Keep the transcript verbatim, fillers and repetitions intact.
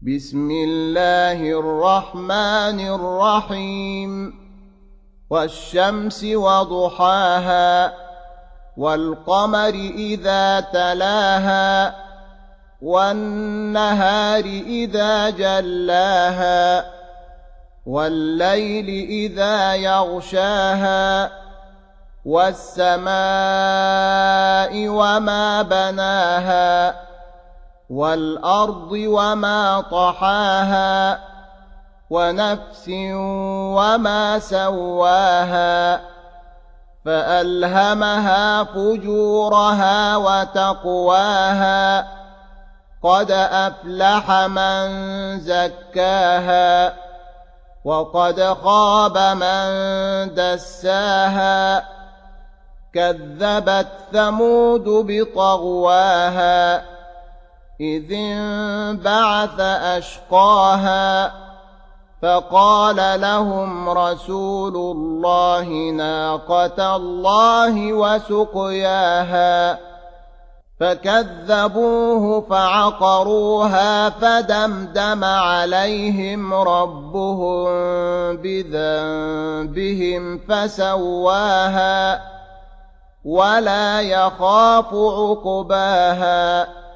بسم الله الرحمن الرحيم والشمس وضحاها والقمر إذا تلاها والنهار إذا جلاها والليل إذا يغشاها والسماء وما بناها والأرض وما طحاها ونفس وما سواها فألهمها فجورها وتقواها قد أفلح من زكاها وقد خاب من دساها كذبت ثمود بطغواها إذ انبعث أشقاها فقال لهم رسول الله ناقة الله وسقياها فكذبوه فعقروها فدمدم عليهم ربهم بذنبهم فسواها ولا يخاف عقباها